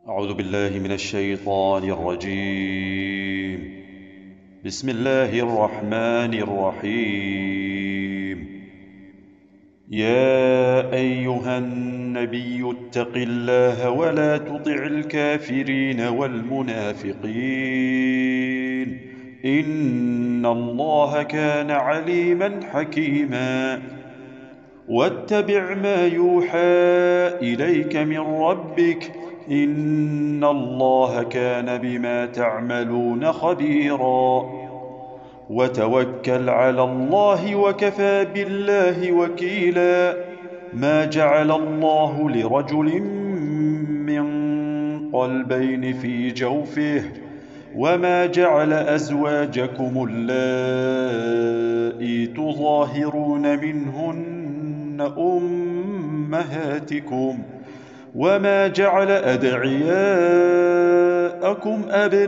أعوذ بالله من الشيطان الرجيم. بسم الله الرحمن الرحيم. يا أيها النبي اتق الله ولا تطع الكافرين والمنافقين، إن الله كان عليما حكيما. واتبع ما يوحى إليك من ربك، إن الله كان بما تعملون خبيرا. وتوكل على الله وكفى بالله وكيلا. ما جعل الله لرجل من قلبين في جوفه، وما جعل أزواجكم اللائي تظاهرون منهن أمهاتكم، وما جعل أدعياءكم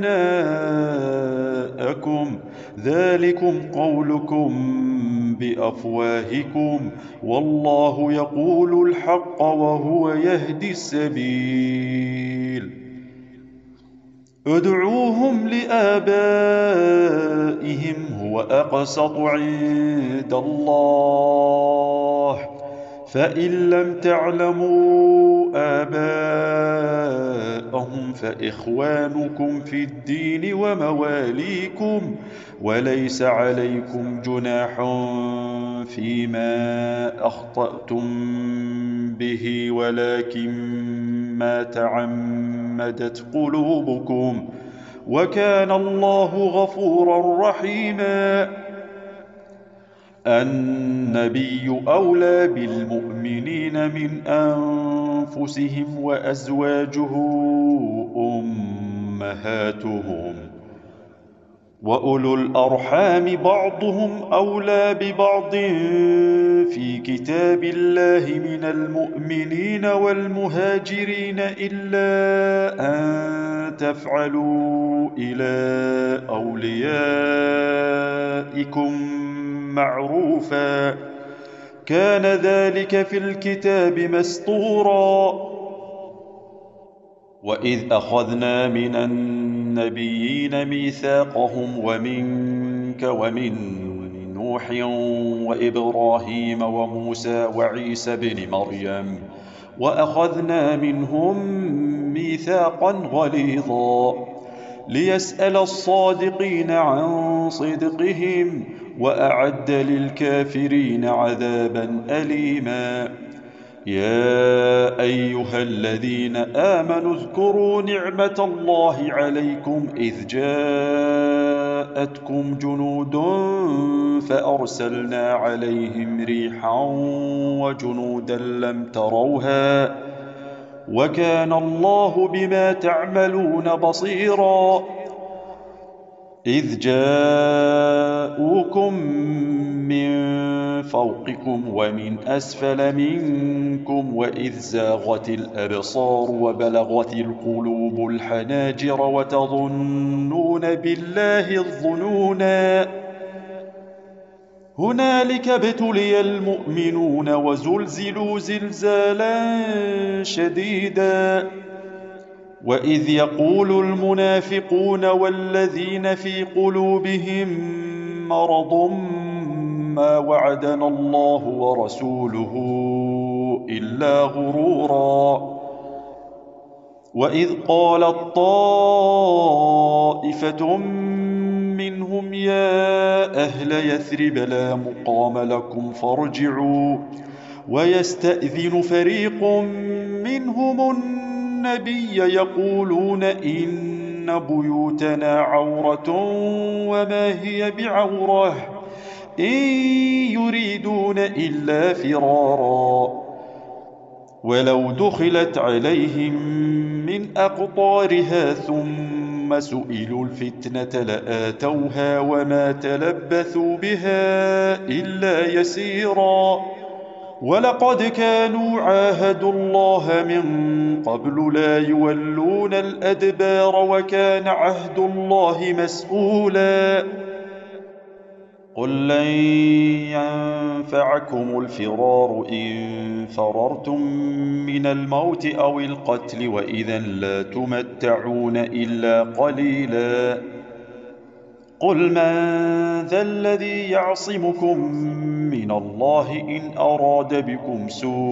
أبناءكم، ذلكم قولكم بأفواهكم، والله يقول الحق وهو يهدي السبيل. ادعوهم لآبائهم هو أقسط عند الله، فإن لم تعلموا آباءهم فإخوانكم في الدين ومواليكم، وليس عليكم جناح فيما أخطأتم به، ولكن ما تعمدت قلوبكم، وكان الله غفورا رحيما. النبي أولى بالمؤمنين من أنفسهم، وأزواجه أمهاتهم، وأولو الأرحام بعضهم أولى ببعض في كتاب الله من المؤمنين والمهاجرين، إلا أن تفعلوا إلى أوليائكم معروفا، كان ذلك في الكتاب مسطورا. وإذ أخذنا من النبيين ميثاقهم ومنك ومن نوح وإبراهيم وموسى وعيسى بن مريم، وأخذنا منهم ميثاقا غليظا، ليسأل الصادقين عن صدقهم، وأعد للكافرين عذابا أليما. يا أيها الذين آمنوا اذكروا نعمة الله عليكم إذ جاءتكم جنود فأرسلنا عليهم ريحا وجنودا لم تروها، وكان الله بما تعملون بصيرا. إذ جاءوكم من فوقكم ومن أسفل منكم، وإذ زاغت الأبصار وبلغت القلوب الحناجر، وتظنون بالله الظنونا. هنالك ابتلي المؤمنون وزلزلوا زلزالا شديدا. وإذ يقول المنافقون والذين في قلوبهم مرض ما وعدنا الله ورسوله إلا غرورا. وإذ قالت طائفة منهم يا أهل يثرب لا مقام لكم فارجعوا، ويستأذن فريق منهم النبي يقولون إن بيوتنا عورة وما هي بعورة، إن يريدون إلا فرارا، ولو دخلت عليهم من أقطارها ثم سئلوا الفتنة لآتوها وما تلبثوا بها إلا يسيرا. ولقد كانوا عاهدوا الله من قبل لا يولون الأدبار، وكان عهد الله مسؤولا. قل لن ينفعكم الفرار إن فررتم من الموت أو القتل وإذا لا تمتعون إلا قليلا قل من ذا الذي يعصمكم من الله إن أراد بكم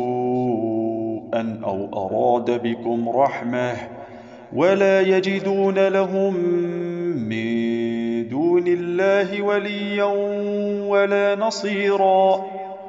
سوءا أو أراد بكم رحمة ولا يجدون لهم من دون الله وليا ولا نصيرا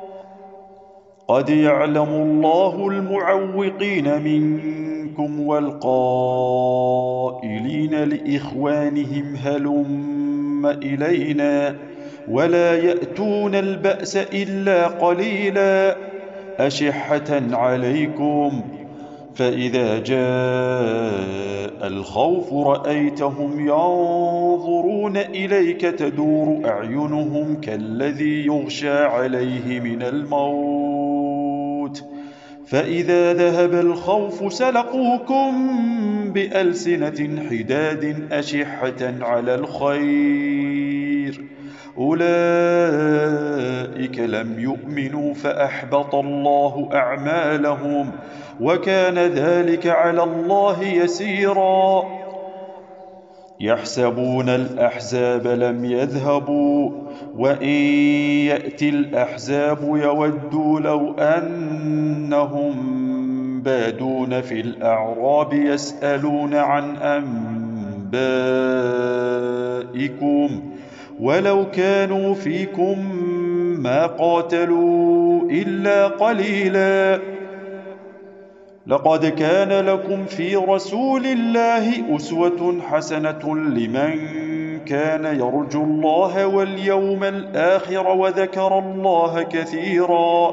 قد يعلم الله المعوقين منكم والقائلين لإخوانهم هلم إلينا ولا يأتون البأس إلا قليلا أشحة عليكم فإذا جاء الخوف رأيتهم ينظرون إليك تدور أعينهم كالذي يغشى عليه من الموت فإذا ذهب الخوف سلقوكم بألسنة حداد أشحة على الخير أولئك لم يؤمنوا فأحبط الله أعمالهم وكان ذلك على الله يسيرا يحسبون الأحزاب لم يذهبوا وإن يأتي الأحزاب يودوا لو أنهم بادون في الأعراب يسألون عن أنبائكم ولو كانوا فيكم ما قاتلوا إلا قليلا لقد كان لكم في رسول الله أسوة حسنة لمن كان يرجو الله واليوم الآخر وذكر الله كثيرا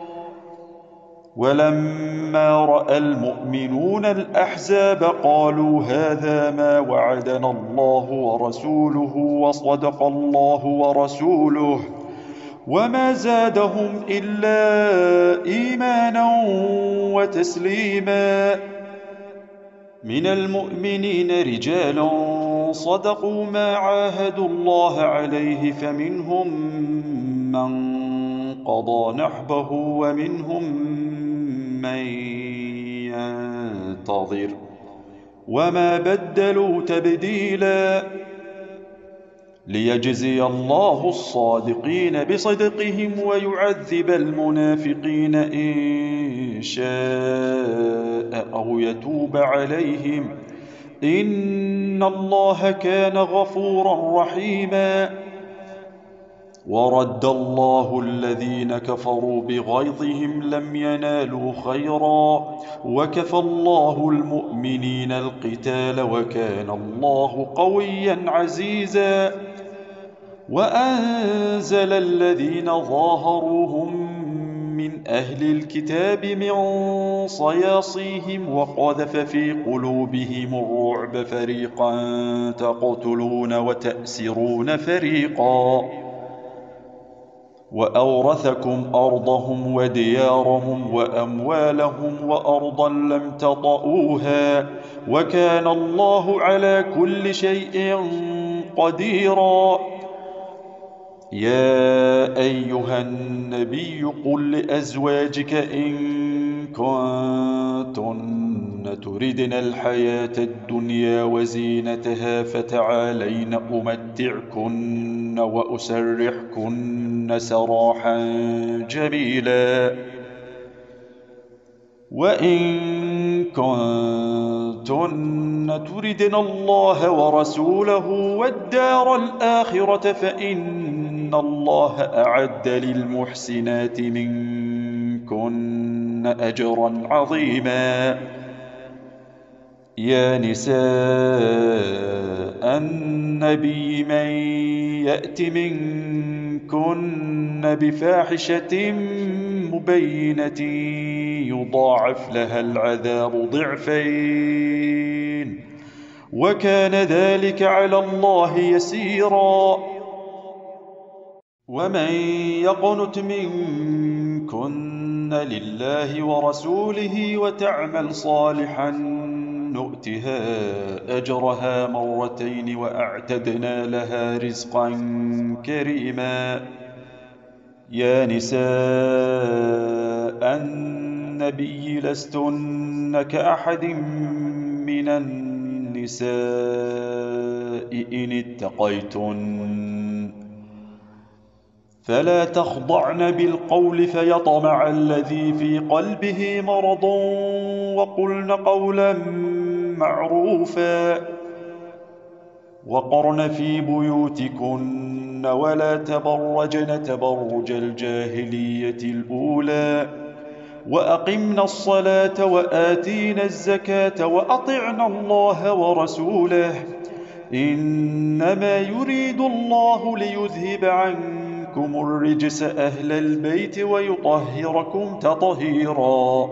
ولما رأى المؤمنون الأحزاب قالوا هذا ما وعدنا الله ورسوله وصدق الله ورسوله وما زادهم إلا إيمانا وتسليما من المؤمنين رجال صدقوا ما عاهدوا الله عليه فمنهم من قضى نحبه ومنهم من ينتظر وما بدلوا تبديلا ليجزي الله الصادقين بصدقهم ويعذب المنافقين إن شاء أو يتوب عليهم إن الله كان غفورا رحيما ورد الله الذين كفروا بغيظهم لم ينالوا خيرا وكفى الله المؤمنين القتال وكان الله قويا عزيزا وأنزل الذين ظاهروهم من أهل الكتاب من صياصيهم وقذف في قلوبهم الرعب فريقا تقتلون وتأسرون فريقا وأورثكم أرضهم وديارهم وأموالهم وأرضا لم تطئوها وكان الله على كل شيء قديرا يا أيها النبي قل لأزواجك إن كنتن تردن الحياة الدنيا وزينتها فتعالين أمتعكن وأسرحكن سراحا جميلا وإن كنتن تردن الله ورسوله والدار الآخرة فإن الله أعد للمحسنات منكن أجرا عظيما يا نساء النبي من يأت منكن بفاحشة مبينة يضاعف لها العذاب ضعفين وكان ذلك على الله يسيرا ومن يقنت منكن لله ورسوله وتعمل صالحا نؤتها أجرها مرتين وأعتدنا لها رزقا كريما. يا نساء النبي لستن كأحد من النساء إن اتقيتن، فلا تخضعن بالقول فيطمع الذي في قلبه مرض، وقلن قولا معروفا. وقرن في بيوتكن ولا تبرجن تبرج الجاهلية الأولى، وأقمنا الصلاة وآتينا الزكاة وأطعنا الله ورسوله، إنما يريد الله ليذهب عنكم الرجس أهل البيت ويطهركم تطهيرا.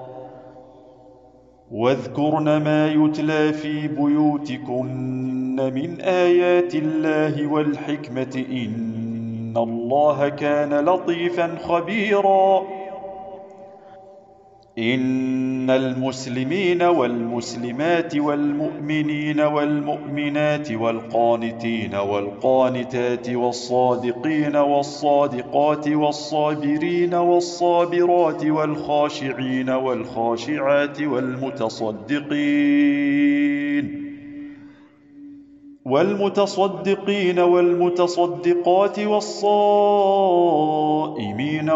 واذكرن ما يتلى في بيوتكن من آيات الله والحكمة، إن الله كان لطيفا خبيرا. إن المسلمين والمسلمات والمؤمنين والمؤمنات والقانتين والقانتات والصادقين والصادقات والصابرين والصابرات والخاشعين والخاشعات والمتصدقين والمتصدقات والصائمين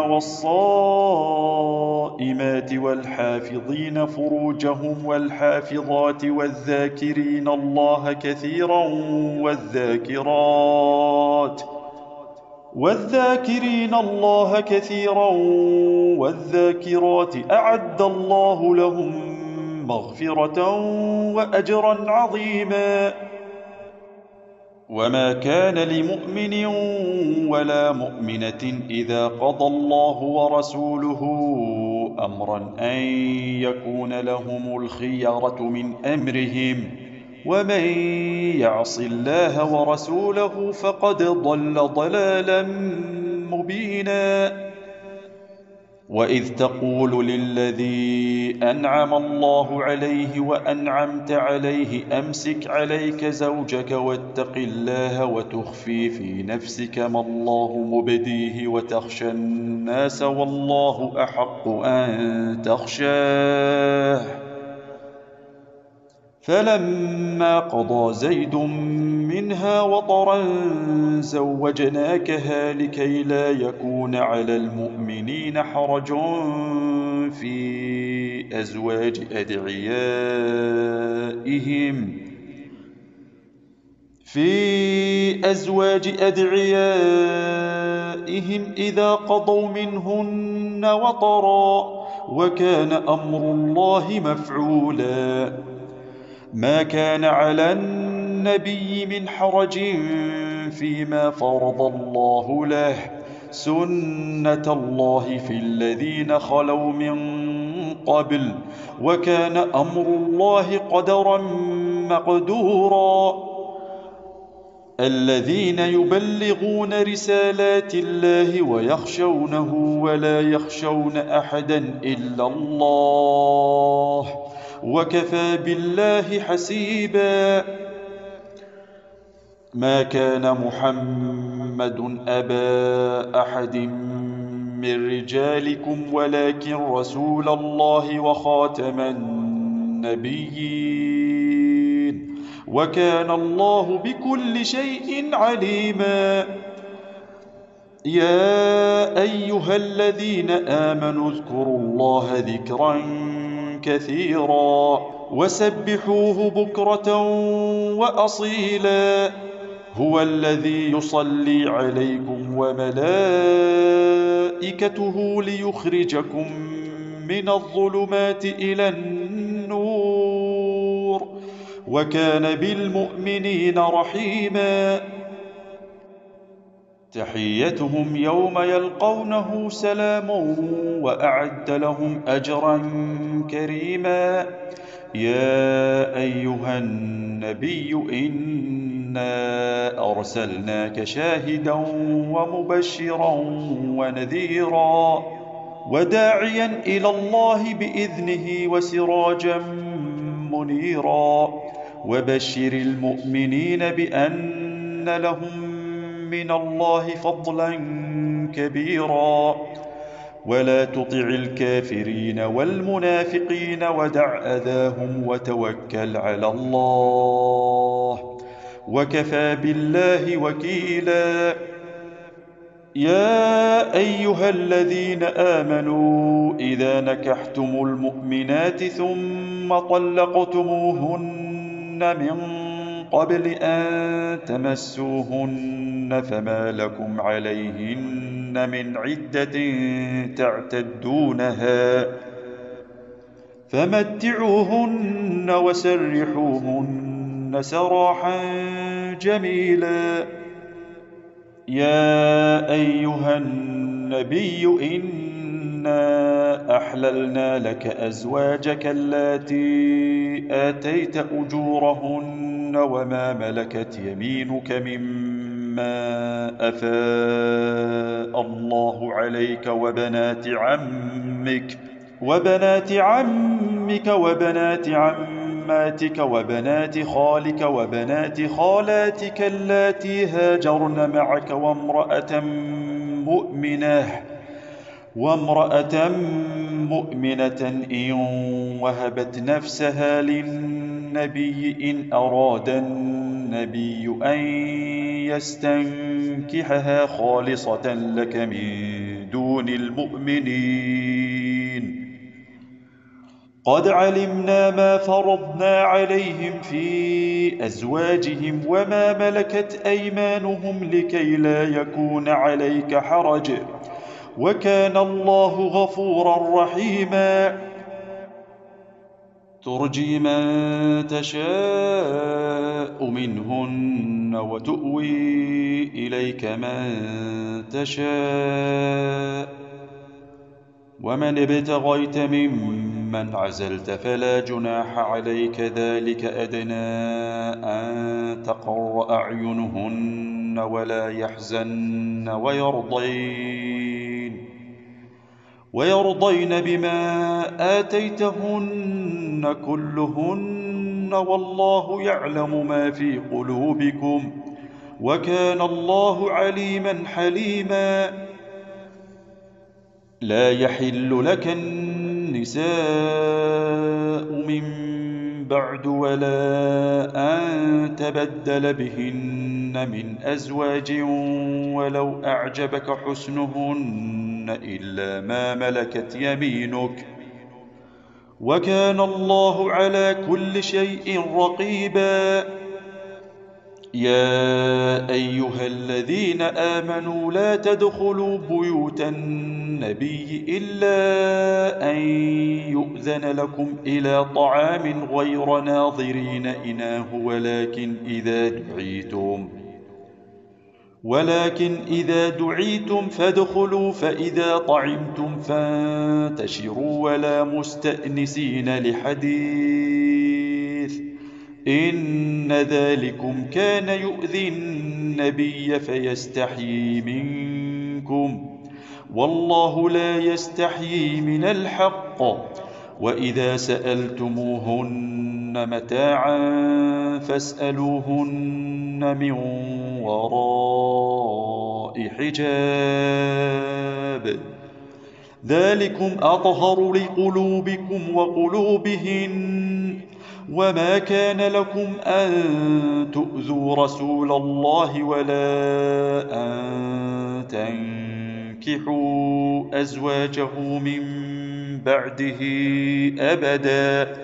والصائمات والحافظين فروجهم والحافظات والذاكرين الله كثيرا والذاكرات أعد الله لهم مغفرة وأجرا عظيما. وما كان لمؤمن ولا مؤمنة إذا قضى الله ورسوله أمرا أن يكون لهم الخيرة من أمرهم، ومن يعص الله ورسوله فقد ضل ضلالا مبينا. وإذ تقول للذي أنعم الله عليه وأنعمت عليه أمسك عليك زوجك واتق الله وتخفي في نفسك ما الله مبديه وتخشى الناس والله أحق أن تخشاه، فلما قضى زيد منها وطرا زوجناكها لكي لا يكون على المؤمنين حرج في أزواج أدعيائهم إذا قضوا منهن وطرا، وكان أمر الله مفعولا. ما كان على النبي من حرج فيما فرض الله له، سنة الله في الذين خلوا من قبل، وكان أمر الله قدرا مقدورا. الذين يبلغون رسالات الله ويخشونه ولا يخشون أحدا إلا الله، وكفى بالله حسيبا. ما كان محمد أبا أحد من رجالكم ولكن رسول الله وخاتم النبيين، وكان الله بكل شيء عليما. يا أيها الذين آمنوا اذكروا الله ذكرا كثيرا وسبحوه بكرة وأصيلا. هو الذي يصلي عليكم وملائكته ليخرجكم من الظلمات إلى النور، وكان بالمؤمنين رحيما. تحيتهم يوم يلقونه سلام وأعد لهم أجرا كريما. يا أيها النبي إنا أرسلناك شاهدا ومبشرا ونذيرا وداعيا إلى الله بإذنه وسراجا منيرا وبشر المؤمنين بأن لهم من الله فضلا كبيرا ولا تطع الكافرين والمنافقين ودع أذاهم وتوكل على الله وكفى بالله وكيلا. يا أيها الذين آمنوا إذا نكحتم المؤمنات ثم طلقتموهن من قبل أن تمسوهن فما لكم عليهن من عدة تعتدونها فمتعوهن وسرحوهن سراحا جميلا. يا أيها النبي إنا أحللنا لك أزواجك اللاتي آتيت أجورهن وما ملكت يمينك مما أفاء الله عليك وبنات عمك وبنات عماتك وبنات خالك وبنات خالاتك اللاتي هاجرن معك وامرأة مؤمنة إن وهبت نفسها للنبي إن أراد النبي أن يستنكحها خالصة لك من دون المؤمنين. قد علمنا ما فرضنا عليهم في أزواجهم وما ملكت أيمانهم لكي لا يكون عليك حرج وكان الله غفورا رحيما. ترجي من تشاء منهن وتؤوي إليك من تشاء ومن ابتغيت ممن عزلت فلا جناح عليك ذلك أدنى أن تقر أعينهن ولا يحزن ويرضين بما آتيتهن كلهن والله يعلم ما في قلوبكم وكان الله عليما حليما. لا يحل لك النساء من بعد ولا أن تبدل بهن من أزواج ولو أعجبك حسنهن إلا ما ملكت يمينك وكان الله على كل شيء رقيبا. يا أيها الذين آمنوا لا تدخلوا بيوت النبي إلا أن يؤذن لكم إلى طعام غير ناظرين إناه ولكن إذا دعيتم فادخلوا فإذا طعمتم فانتشروا ولا مستأنسين لحديث إن ذلكم كان يؤذي النبي فيستحيي منكم والله لا يستحيي من الحق. وإذا سألتموهن متاعا فاسألوهن من وراء حجاب ذلكم أطهر لقلوبكم وقلوبهن وما كان لكم أن تؤذوا رسول الله ولا أن تنكحوا أزواجه من بعده أبدا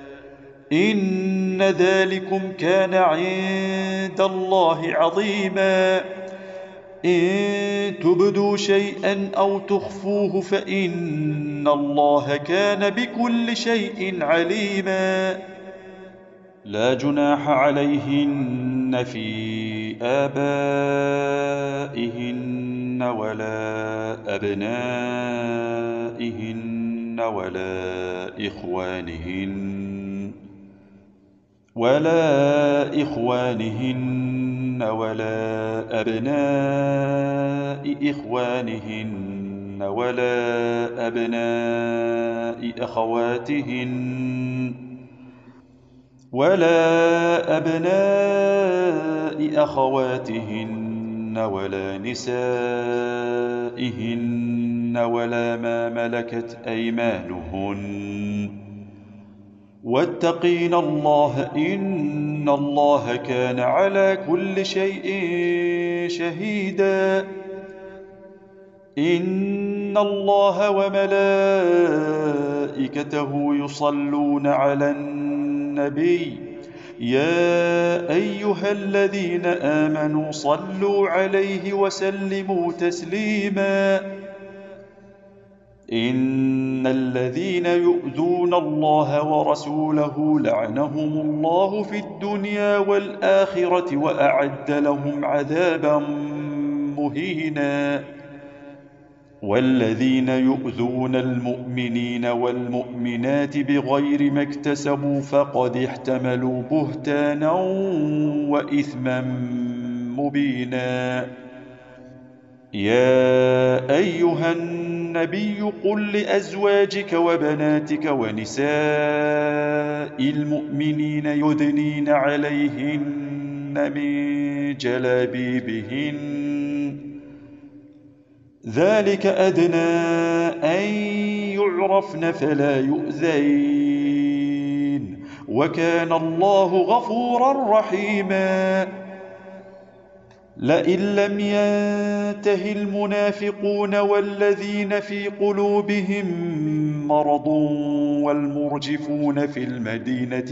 إن ذلكم كان عند الله عظيما. إن تبدوا شيئا أو تخفوه فإن الله كان بكل شيء عليما. لا جناح عليهن في آبائهن ولا أبنائهن ولا إخوانهن ولا أبناء إخوانهن ولا أبناء أخواتهن ولا أبناء أخواتهن ولا نسائهن ولا ما ملكت أيمانهن واتقين الله إن الله كان على كل شيء شهيدا إن الله وملائكته يصلون على النبي يا أيها الذين آمنوا صلوا عليه وسلموا تسليما إن الذين يؤذون الله ورسوله لعنهم الله في الدنيا والآخرة وأعد لهم عذابا مهينا والذين يؤذون المؤمنين والمؤمنات بغير ما اكتسبوا فقد احتملوا بهتانا وإثما مبينا يا أيها النبي قل لأزواجك وبناتك ونساء المؤمنين يدنين عليهن من جلابيبهن ذلك أدنى أن يعرفن فلا يؤذين وكان الله غفورا رحيما لئن لم ينته المنافقون والذين في قلوبهم مرض والمرجفون في المدينة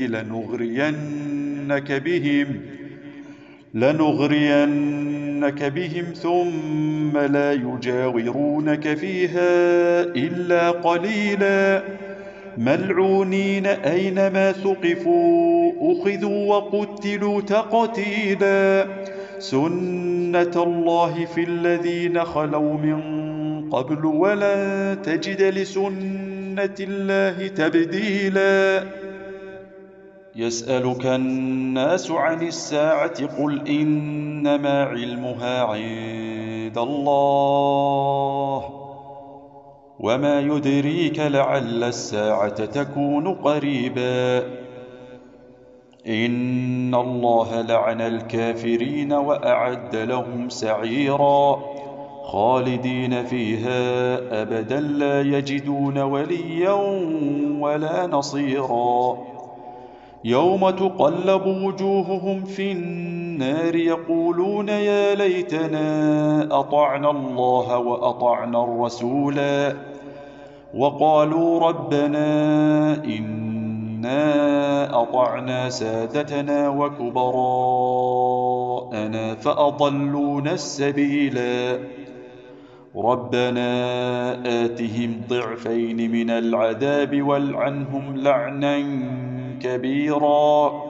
لنغرينك بهم ثم لا يجاورونك فيها إلا قليلا ملعونين أينما ثقفوا أخذوا وقتلوا تقتيلا سنة الله في الذين خلوا من قبل ولن تجد لسنة الله تبديلا يسألك الناس عن الساعة قل إنما علمها عند الله وما يدريك لعل الساعة تكون قريبا إن الله لعن الكافرين وأعد لهم سعيرا خالدين فيها أبدا لا يجدون وليا ولا نصيرا يوم تقلب وجوههم في النار يقولون يا ليتنا أطعنا الله وأطعنا الرسولا وقالوا ربنا إنا أطعنا سادتنا وكبراءنا فأضلونا السبيلا ربنا آتهم ضعفين من العذاب والعنهم لعنا كبيرا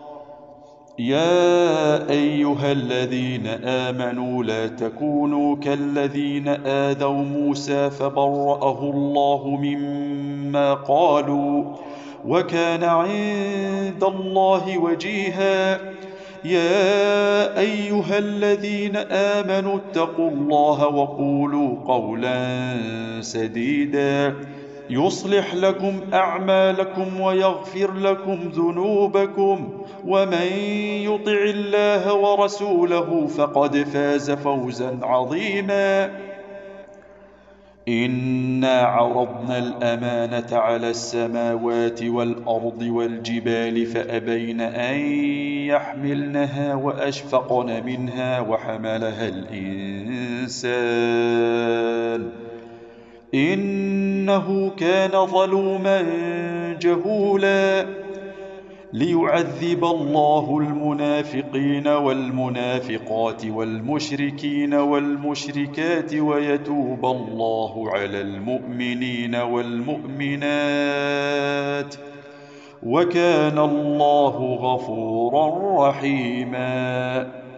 يا أيها الذين آمنوا لا تكونوا كالذين آذوا موسى فبرأه الله مما قالوا وكان عند الله وجيها يا أيها الذين آمنوا اتقوا الله وقولوا قولا سديدا يصلح لكم أعمالكم ويغفر لكم ذنوبكم ومن يطع الله ورسوله فقد فاز فوزا عظيما إنا عرضنا الأمانة على السماوات والأرض والجبال فأبين أن يحملنها وأشفقن منها وحملها الإنسان إنه كان ظلوما جهولا ليعذب الله المنافقين والمنافقات والمشركين والمشركات ويتوب الله على المؤمنين والمؤمنات وكان الله غفورا رحيما